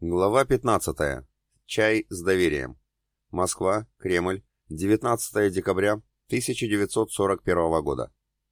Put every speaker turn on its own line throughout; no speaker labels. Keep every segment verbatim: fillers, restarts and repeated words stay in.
Глава пятнадцатая. Чай с доверием. Москва, Кремль, девятнадцатое декабря тысяча девятьсот сорок первого года.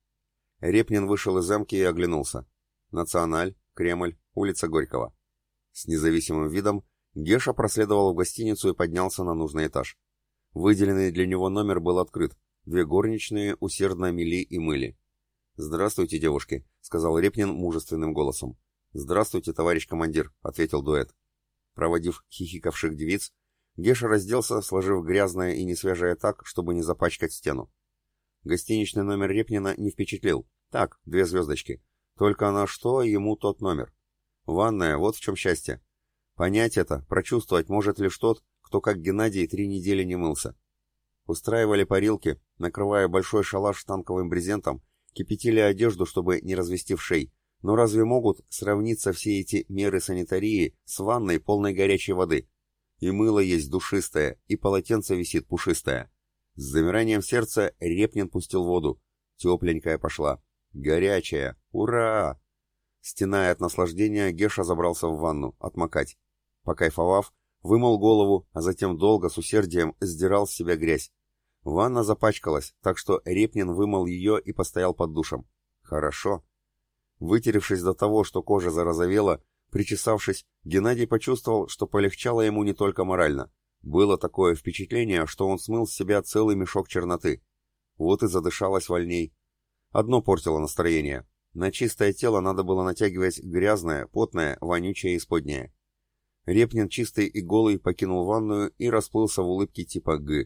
Репнин вышел из эмки и оглянулся. Националь, Кремль, улица Горького. С независимым видом Геша проследовал в гостиницу и поднялся на нужный этаж. Выделенный для него номер был открыт. Две горничные усердно мели и мыли. «Здравствуйте, девушки», — сказал Репнин мужественным голосом. «Здравствуйте, товарищ командир», — ответил дуэт. Проводив хихикавших девиц, Геша разделся, сложив грязное и несвежее так, чтобы не запачкать стену. Гостиничный номер Репнина не впечатлил. Так, две звездочки. Только на что ему тот номер? Ванная, вот в чем счастье. Понять это, прочувствовать может лишь тот, кто, как Геннадий, три недели не мылся. Устраивали парилки, накрывая большой шалаш танковым брезентом, кипятили одежду, чтобы не развести в шей. Но разве могут сравниться все эти меры санитарии с ванной, полной горячей воды? И мыло есть душистое, и полотенце висит пушистое. С замиранием сердца Репнин пустил воду. Тепленькая пошла. Горячая. Ура! Стеная от наслаждения, Геша забрался в ванну, отмокать. Покайфовав, вымыл голову, а затем долго, с усердием, сдирал с себя грязь. Ванна запачкалась, так что Репнин вымыл ее и постоял под душем. Хорошо. Вытеревшись до того, что кожа зарозовела, причесавшись, Геннадий почувствовал, что полегчало ему не только морально. Было такое впечатление, что он смыл с себя целый мешок черноты. Вот и задышалось вольней. Одно портило настроение. На чистое тело надо было натягивать грязное, потное, вонючее исподнее. Репнин чистый и голый покинул ванную и расплылся в улыбке типа «Г».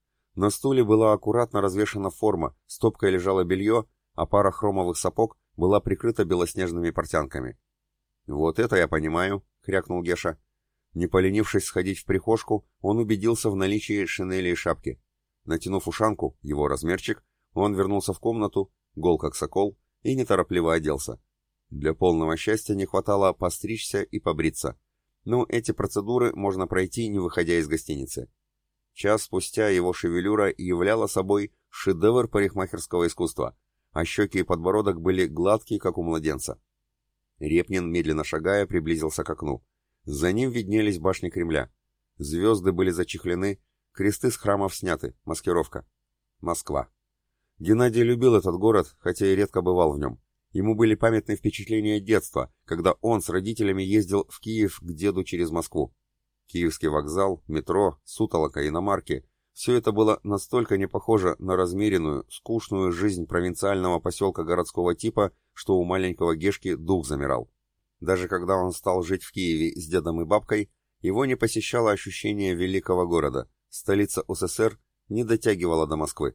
На стуле была аккуратно развешана форма, стопкой лежало белье, а пара хромовых сапог была прикрыта белоснежными портянками. «Вот это я понимаю», — крякнул Геша. Не поленившись сходить в прихожку, он убедился в наличии шинели и шапки. Натянув ушанку, его размерчик, он вернулся в комнату, гол как сокол, и неторопливо оделся. Для полного счастья не хватало постричься и побриться. Ну, эти процедуры можно пройти, не выходя из гостиницы. Час спустя его шевелюра являла собой шедевр парикмахерского искусства, а щеки и подбородок были гладкие, как у младенца. Репнин, медленно шагая, приблизился к окну. За ним виднелись башни Кремля. Звезды были зачехлены, кресты с храмов сняты, маскировка. Москва. Геннадий любил этот город, хотя и редко бывал в нем. Ему были памятны впечатления детства, когда он с родителями ездил в Киев к деду через Москву. Киевский вокзал, метро, сутолока, иномарки — все это было настолько не похоже на размеренную, скучную жизнь провинциального поселка городского типа, что у маленького Гешки дух замирал. Даже когда он стал жить в Киеве с дедом и бабкой, его не посещало ощущение великого города. Столица СССР не дотягивала до Москвы.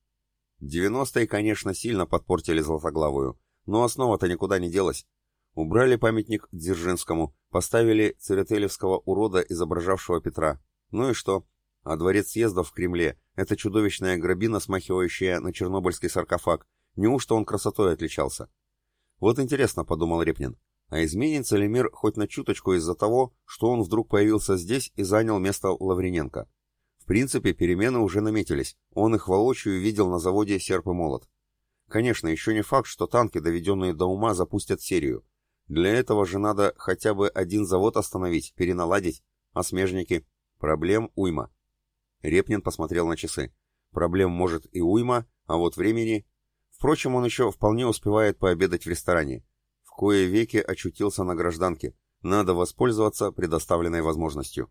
девяностые, конечно, сильно подпортили Златоглавую, но основа-то никуда не делась. Убрали памятник Дзержинскому, поставили церетелевского урода, изображавшего Петра. Ну и что? А дворец съездов в Кремле — это чудовищная гробина, смахивающая на чернобыльский саркофаг. Неужто он красотой отличался? Вот интересно, — подумал Репнин, — а изменится ли мир хоть на чуточку из-за того, что он вдруг появился здесь и занял место Лавриненко? В принципе, перемены уже наметились. Он их воочию видел на заводе «Серп и молот». Конечно, еще не факт, что танки, доведенные до ума, запустят серию. Для этого же надо хотя бы один завод остановить, переналадить. А смежники? Проблем уйма. Репнин посмотрел на часы. Проблем может и уйма, а вот времени... Впрочем, он еще вполне успевает пообедать в ресторане. В кое веки очутился на гражданке. Надо воспользоваться предоставленной возможностью.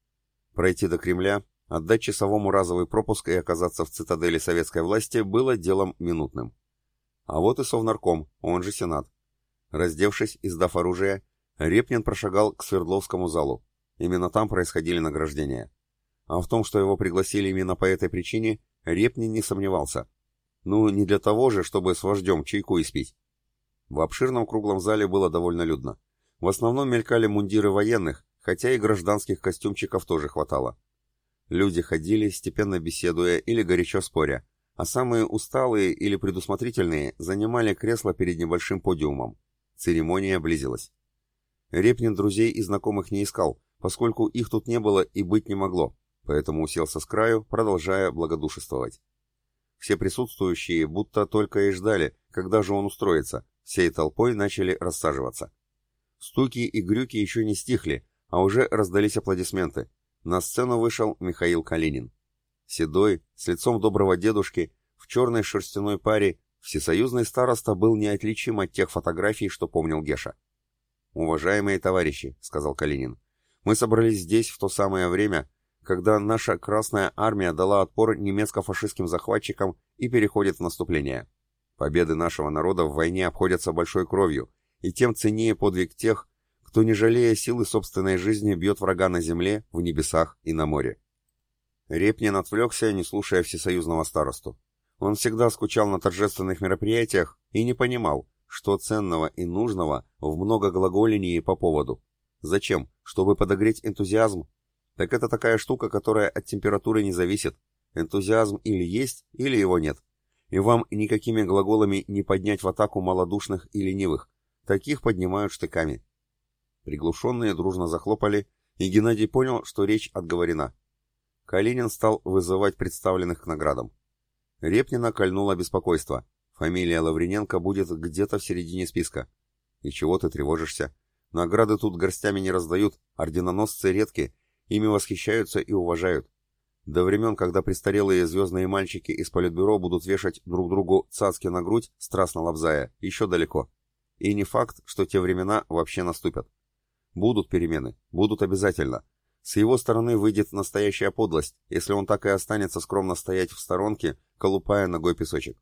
Пройти до Кремля, отдать часовому разовый пропуск и оказаться в цитадели советской власти было делом минутным. А вот и Совнарком, он же Сенат. Раздевшись и сдав оружие, Репнин прошагал к Свердловскому залу. Именно там происходили награждения. А в том, что его пригласили именно по этой причине, Репнин не сомневался. Ну, не для того же, чтобы с вождем чайку испить. В обширном круглом зале было довольно людно. В основном мелькали мундиры военных, хотя и гражданских костюмчиков тоже хватало. Люди ходили, степенно беседуя или горячо споря, а самые усталые или предусмотрительные занимали кресло перед небольшим подиумом. Церемония близилась. Репнин друзей и знакомых не искал, поскольку их тут не было и быть не могло, поэтому уселся с краю, продолжая благодушествовать. Все присутствующие будто только и ждали, когда же он устроится, всей толпой начали рассаживаться. Стуки и грюки еще не стихли, а уже раздались аплодисменты. На сцену вышел Михаил Калинин. Седой, с лицом доброго дедушки, в черной шерстяной паре, всесоюзный староста был неотличим от тех фотографий, что помнил Геша. «Уважаемые товарищи», — сказал Калинин, — «мы собрались здесь в то самое время, когда наша Красная Армия дала отпор немецко-фашистским захватчикам и переходит в наступление. Победы нашего народа в войне обходятся большой кровью, и тем ценнее подвиг тех, кто, не жалея силы собственной жизни, бьет врага на земле, в небесах и на море». Репнин отвлекся, не слушая всесоюзного старосту. Он всегда скучал на торжественных мероприятиях и не понимал, что ценного и нужного в многоглаголении по поводу. Зачем? Чтобы подогреть энтузиазм? Так это такая штука, которая от температуры не зависит. Энтузиазм или есть, или его нет. И вам никакими глаголами не поднять в атаку малодушных и ленивых. Таких поднимают штыками. Приглушенные дружно захлопали, и Геннадий понял, что речь отговорена. Калинин стал вызывать представленных к наградам. Репнина кольнуло беспокойство. Фамилия Лавриненко будет где-то в середине списка. И чего ты тревожишься? Награды тут горстями не раздают, орденоносцы редки, ими восхищаются и уважают. До времен, когда престарелые звездные мальчики из политбюро будут вешать друг другу цацки на грудь, страстно лобзая, еще далеко. И не факт, что те времена вообще наступят. Будут перемены, будут обязательно. С его стороны выйдет настоящая подлость, если он так и останется скромно стоять в сторонке, колупая ногой песочек.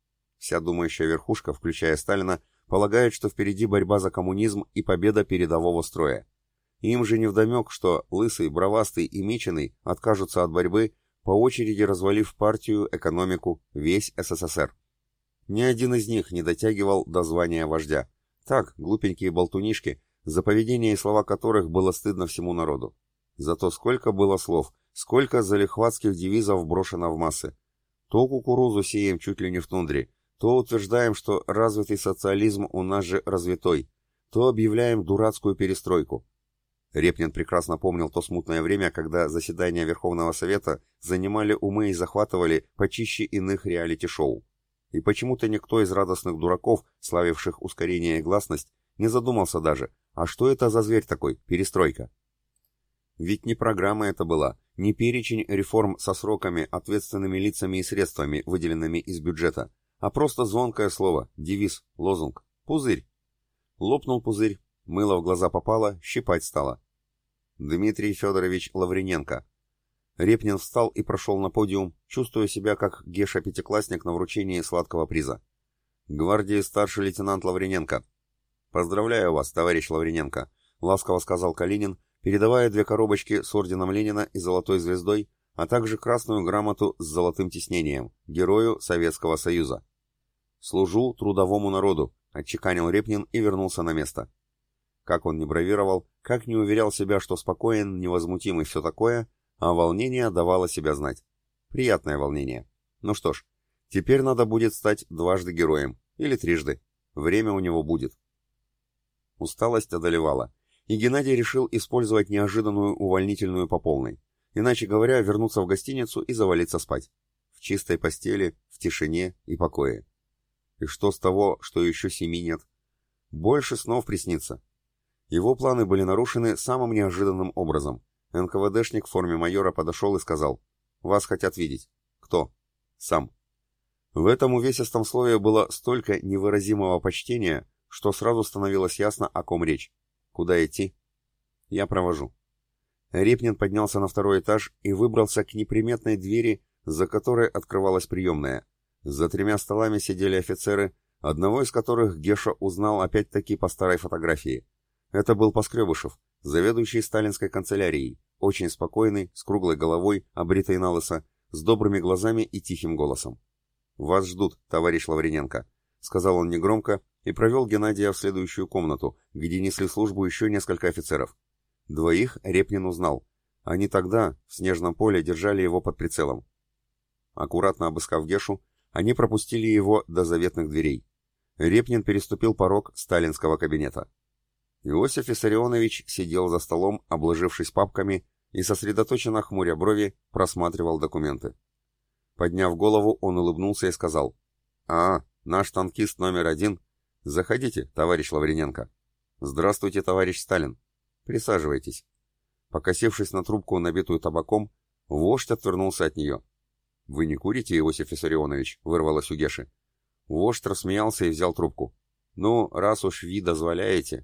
Вся думающая верхушка, включая Сталина, полагает, что впереди борьба за коммунизм и победа передового строя. Им же невдомек, что Лысый, Бровастый и Мичиный откажутся от борьбы, по очереди развалив партию, экономику, весь СССР. Ни один из них не дотягивал до звания вождя. Так, глупенькие болтунишки, за поведение и слова которых было стыдно всему народу. Зато сколько было слов, сколько залихватских девизов брошено в массы. То кукурузу сеем чуть ли не в тундре, то утверждаем, что развитый социализм у нас же развитой, то объявляем дурацкую перестройку. Репнин прекрасно помнил то смутное время, когда заседания Верховного Совета занимали умы и захватывали почище иных реалити-шоу. И почему-то никто из радостных дураков, славивших ускорение и гласность, не задумался даже, а что это за зверь такой, перестройка? Ведь не программа это была, не перечень реформ со сроками, ответственными лицами и средствами, выделенными из бюджета, а просто звонкое слово, девиз, лозунг, пузырь. Лопнул пузырь, мыло в глаза попало, щипать стало. Дмитрий Федорович Лавриненко. Репнин встал и прошел на подиум, чувствуя себя как Геша-пятиклассник на вручении сладкого приза. Гвардии старший лейтенант Лавриненко. «Поздравляю вас, товарищ Лавриненко», — ласково сказал Калинин, передавая две коробочки с орденом Ленина и золотой звездой, а также красную грамоту с золотым тиснением, Герою Советского Союза. «Служу трудовому народу», — отчеканил Репнин и вернулся на место. Как он не бравировал, как не уверял себя, что спокоен, невозмутим и все такое, а волнение давало себя знать. Приятное волнение. Ну что ж, теперь надо будет стать дважды героем, или трижды. Время у него будет. Усталость одолевала, и Геннадий решил использовать неожиданную увольнительную по полной. Иначе говоря, вернуться в гостиницу и завалиться спать. В чистой постели, в тишине и покое. И что с того, что еще семи нет? Больше снов приснится. Его планы были нарушены самым неожиданным образом. эн ка вэ дэшник в форме майора подошел и сказал: «Вас хотят видеть». «Кто?» «Сам». В этом увесистом слове было столько невыразимого почтения, что сразу становилось ясно, о ком речь. «Куда идти?» «Я провожу». Репнин поднялся на второй этаж и выбрался к неприметной двери, за которой открывалась приемная. За тремя столами сидели офицеры, одного из которых Геша узнал опять-таки по старой фотографии. Это был Поскребышев, заведующий сталинской канцелярией, очень спокойный, с круглой головой, обритой налысо, с добрыми глазами и тихим голосом. «Вас ждут, товарищ Лавриненко», — сказал он негромко и провел Геннадия в следующую комнату, где несли службу еще несколько офицеров. Двоих Репнин узнал. Они тогда, в снежном поле, держали его под прицелом. Аккуратно обыскав Гешу, они пропустили его до заветных дверей. Репнин переступил порог сталинского кабинета. Иосиф Виссарионович сидел за столом, обложившись папками, и сосредоточенно хмуря брови просматривал документы. Подняв голову, он улыбнулся и сказал: «А, наш танкист номер один. Заходите, товарищ Лавриненко». «Здравствуйте, товарищ Сталин». «Присаживайтесь». Покосившись на трубку, набитую табаком, вождь отвернулся от нее. «Вы не курите, Иосиф Виссарионович?» — вырвалось у Геши. Вождь рассмеялся и взял трубку. «Ну, раз уж вы дозволяете...»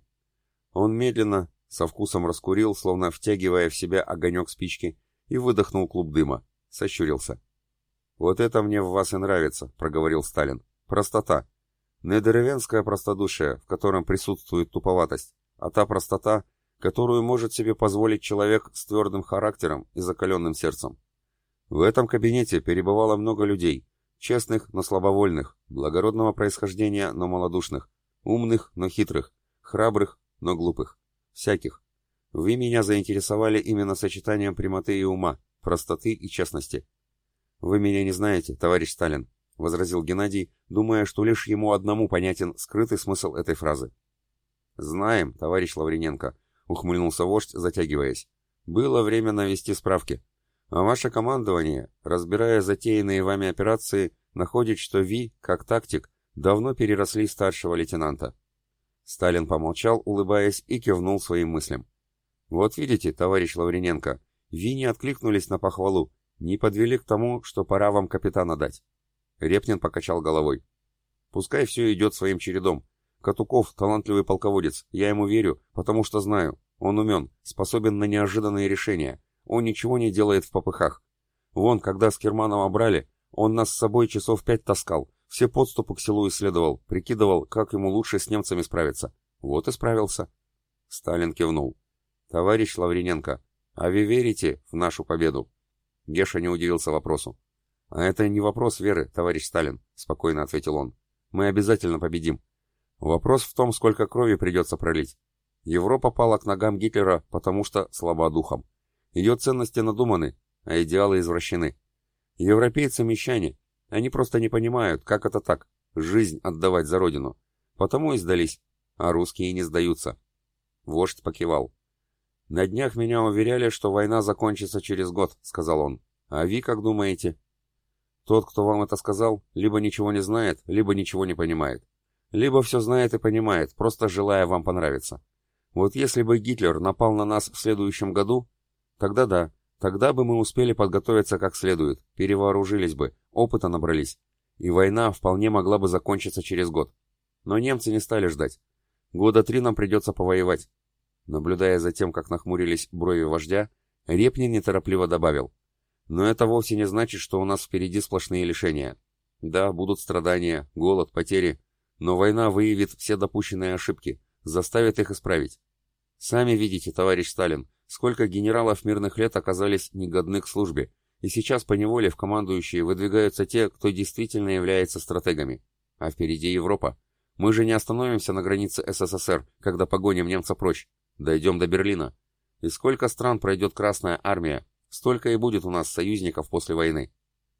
Он медленно, со вкусом раскурил, словно втягивая в себя огонек спички, и выдохнул клуб дыма. Сощурился. «Вот это мне в вас и нравится», — проговорил Сталин. «Простота. Не деревенское простодушие, в котором присутствует туповатость, а та простота, которую может себе позволить человек с твердым характером и закаленным сердцем. В этом кабинете перебывало много людей, честных, но слабовольных, благородного происхождения, но малодушных, умных, но хитрых, храбрых, но глупых, всяких. Вы меня заинтересовали именно сочетанием прямоты и ума, простоты и честности. Вы меня не знаете, товарищ Сталин, — возразил Геннадий, думая, что лишь ему одному понятен скрытый смысл этой фразы. «Знаем, товарищ Лавриненко», — ухмыльнулся вождь, затягиваясь. «Было время навести справки. А ваше командование, разбирая затеянные вами операции, находит, что Ви, как тактик, давно переросли старшего лейтенанта». Сталин помолчал, улыбаясь, и кивнул своим мыслям. «Вот видите, товарищ Лавриненко, Ви не откликнулись на похвалу, не подвели к тому, что пора вам капитана дать». Репнин покачал головой. «Пускай все идет своим чередом. Катуков — талантливый полководец, я ему верю, потому что знаю, он умен, способен на неожиданные решения, он ничего не делает в попыхах. Вон, когда с Керманова брали, он нас с собой часов пять таскал, все подступы к селу исследовал, прикидывал, как ему лучше с немцами справиться. Вот и справился». Сталин кивнул. «Товарищ Лавриненко, а вы верите в нашу победу?» Геша не удивился вопросу. «А это не вопрос веры, товарищ Сталин», — спокойно ответил он. «Мы обязательно победим. Вопрос в том, сколько крови придется пролить. Европа пала к ногам Гитлера, потому что слаба духом. Ее ценности надуманы, а идеалы извращены. Европейцы мещане, они просто не понимают, как это так, жизнь отдавать за родину. Потому и сдались, а русские не сдаются». Вождь покивал. «На днях меня уверяли, что война закончится через год», — сказал он. «А вы как думаете?» «Тот, кто вам это сказал, либо ничего не знает, либо ничего не понимает. Либо все знает и понимает, просто желая вам понравиться. Вот если бы Гитлер напал на нас в следующем году, тогда да, тогда бы мы успели подготовиться как следует, перевооружились бы, опыта набрались, и война вполне могла бы закончиться через год. Но немцы не стали ждать. Года три нам придется повоевать». Наблюдая за тем, как нахмурились брови вождя, Репнин неторопливо добавил. «Но это вовсе не значит, что у нас впереди сплошные лишения. Да, будут страдания, голод, потери, но война выявит все допущенные ошибки, заставит их исправить. Сами видите, товарищ Сталин, сколько генералов мирных лет оказались негодны к службе, и сейчас поневоле в командующие выдвигаются те, кто действительно является стратегами. А впереди Европа. Мы же не остановимся на границе СССР, когда погоним немца прочь. Дойдем до Берлина. И сколько стран пройдет Красная Армия, столько и будет у нас союзников после войны».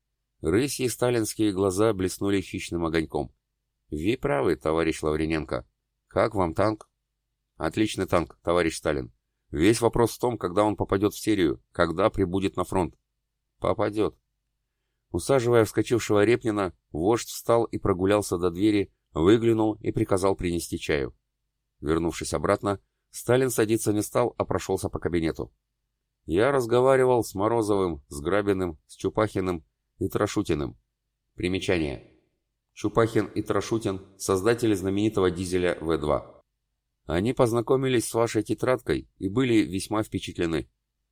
Рысьи сталинские глаза блеснули хищным огоньком. «Вы правы, товарищ Лавриненко. Как вам танк?» «Отличный танк, товарищ Сталин. Весь вопрос в том, когда он попадет в серию, когда прибудет на фронт». «Попадет». Усаживая вскочившего Репнина, вождь встал и прогулялся до двери, выглянул и приказал принести чаю. Вернувшись обратно, Сталин садиться не стал, а прошелся по кабинету. «Я разговаривал с Морозовым, с Грабиным, с Чупахиным и Трашутиным». Примечание. Чупахин и Трашутин – создатели знаменитого дизеля вэ два. Они познакомились с вашей тетрадкой и были весьма впечатлены.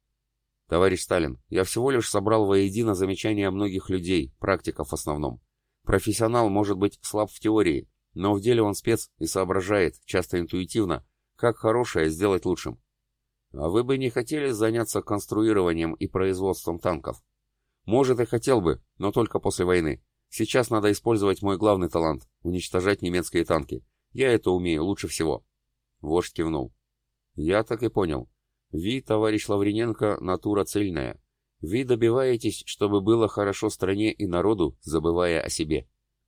Товарищ Сталин, я всего лишь собрал воедино замечания многих людей, практиков в основном. Профессионал может быть слаб в теории, но в деле он спец и соображает, часто интуитивно, как хорошее сделать лучшим. А вы бы не хотели заняться конструированием и производством танков? Может, и хотел бы, но только после войны. Сейчас надо использовать мой главный талант — уничтожать немецкие танки. Я это умею лучше всего. Вождь кивнул. Я так и понял. Вы, товарищ Лавриненко, натура цельная. Вы добиваетесь, чтобы было хорошо стране и народу, забывая о себе.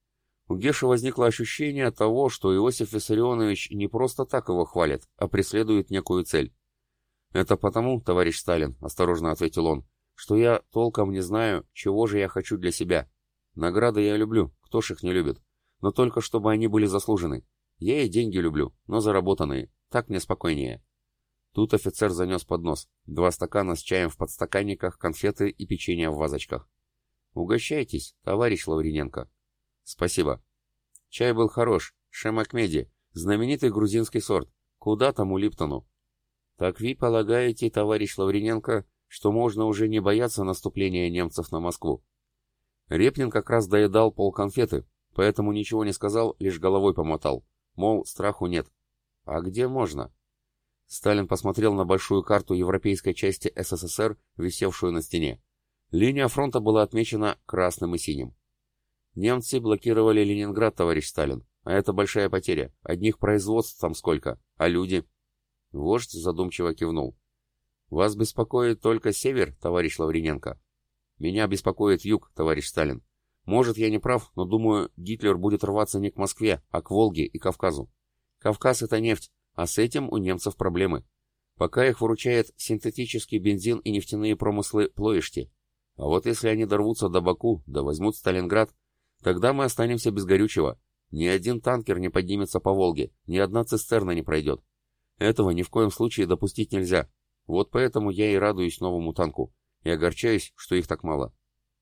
У Геши возникло ощущение того, что Иосиф Виссарионович не просто так его хвалит, а преследует некую цель. «Это потому, товарищ Сталин, — осторожно ответил он, — что я толком не знаю, чего же я хочу для себя. Награды я люблю, кто ж их не любит, но только чтобы они были заслужены. Я и деньги люблю, но заработанные, так мне спокойнее».
Тут офицер занес поднос. Два стакана с чаем в подстаканниках, конфеты и печенье в вазочках. «Угощайтесь, товарищ Лавриненко». «Спасибо». Чай был хорош, Шемакмеди, знаменитый грузинский сорт. Куда тому Липтону? «Так вы полагаете, товарищ Лавриненко, что можно уже не бояться наступления немцев на Москву?» Репнин как раз доедал полконфеты, поэтому ничего не сказал, лишь головой помотал. Мол, страху нет. «А где можно?» Сталин посмотрел на большую карту европейской части СССР, висевшую на стене. Линия фронта была отмечена красным и синим. «Немцы блокировали Ленинград, товарищ Сталин, а это большая потеря. Одних производств там сколько, а люди...» Вождь задумчиво кивнул. «Вас беспокоит только север, товарищ Лавриненко?» «Меня беспокоит юг, товарищ Сталин. Может, я не прав, но думаю, Гитлер будет рваться не к Москве, а к Волге и Кавказу. Кавказ — это нефть, а с этим у немцев проблемы. Пока их выручает синтетический бензин и нефтяные промыслы Плоешти. А вот если они дорвутся до Баку, да возьмут Сталинград, тогда мы останемся без горючего. Ни один танкер не поднимется по Волге, ни одна цистерна не пройдет. Этого ни в коем случае допустить нельзя. Вот поэтому я и радуюсь новому танку, и огорчаюсь, что их так мало».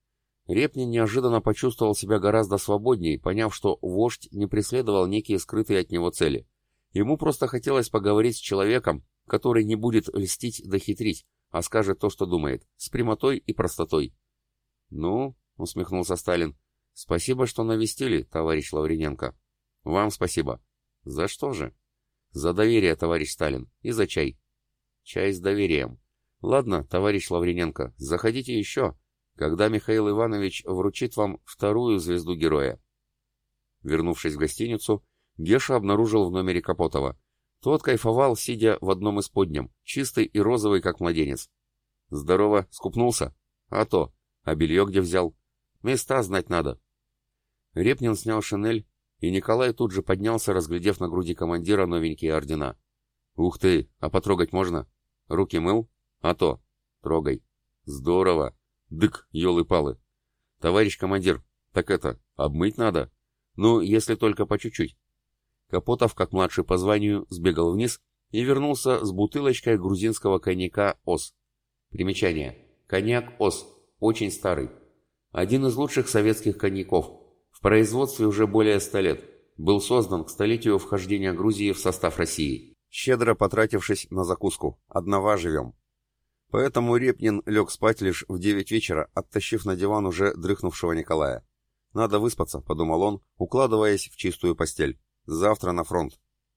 Репнин неожиданно почувствовал себя гораздо свободнее, поняв, что вождь не преследовал некие скрытые от него цели. Ему просто хотелось поговорить с человеком, который не будет льстить да хитрить, а скажет то, что думает, с прямотой и простотой. «Ну, — усмехнулся Сталин, — спасибо, что навестили, товарищ Лавриненко». «Вам спасибо». «За что же?» «За доверие, товарищ Сталин, и за чай». «Чай с доверием. Ладно, товарищ Лавриненко, заходите еще, когда Михаил Иванович вручит вам вторую звезду героя». Вернувшись в гостиницу, Геша обнаружил в номере Капотова. Тот кайфовал, сидя в одном из подням, чистый и розовый, как младенец. «Здорово, скупнулся?» «А то. А белье где взял?» «Места знать надо». Репнин снял шинель, и Николай тут же поднялся, разглядев на груди командира новенькие ордена. «Ух ты, а потрогать можно? Руки мыл? А то. Трогай». «Здорово. Дык, елы-палы. Товарищ командир, так это, обмыть надо? Ну, если только по чуть-чуть». Капотов, как младший по званию, сбегал вниз и вернулся с бутылочкой грузинского коньяка «Ос». Примечание. Коньяк «Ос». Очень старый. Один из лучших советских коньяков. В производстве уже более ста лет. Был создан к столетию вхождения Грузии в состав России.
Щедро потратившись на закуску. Одного живем. Поэтому Репнин лег спать лишь в девять вечера, оттащив на диван уже дрыхнувшего Николая. «Надо выспаться», — подумал он, укладываясь в чистую постель. «Завтра на фронт».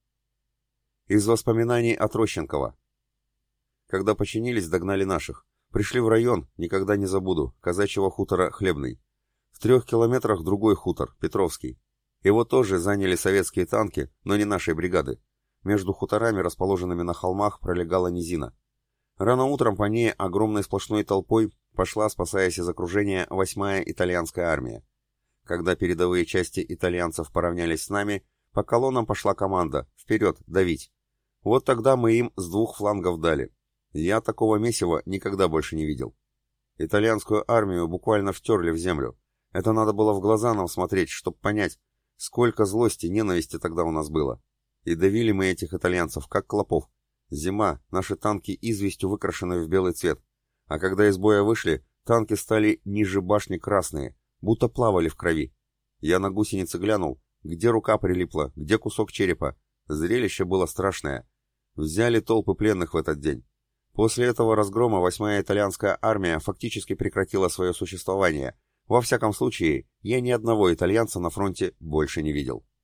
Из воспоминаний от Рощенкова. Когда починились, догнали наших. Пришли в район, никогда не забуду, казачьего хутора Хлебный. В трех километрах другой хутор, Петровский. Его тоже заняли советские танки, но не нашей бригады. Между хуторами, расположенными на холмах, пролегала низина. Рано утром по ней огромной сплошной толпой пошла, спасаясь из окружения, восьмая итальянская армия. Когда передовые части итальянцев поравнялись с нами, по колоннам пошла команда «Вперед, давить!». Вот тогда мы им с двух флангов дали. Я такого месива никогда больше не видел. Итальянскую армию буквально втерли в землю. Это надо было в глаза нам смотреть, чтобы понять, сколько злости, ненависти тогда у нас было. И давили мы этих итальянцев, как клопов. Зима, наши танки известью выкрашены в белый цвет. А когда из боя вышли, танки стали ниже башни красные, будто плавали в крови. Я на гусеницы глянул, где рука прилипла, где кусок черепа. Зрелище было страшное. Взяли толпы пленных в этот день. После этого разгрома восьмая итальянская армия фактически прекратила свое существование. Во всяком случае, я ни одного итальянца на фронте больше не видел.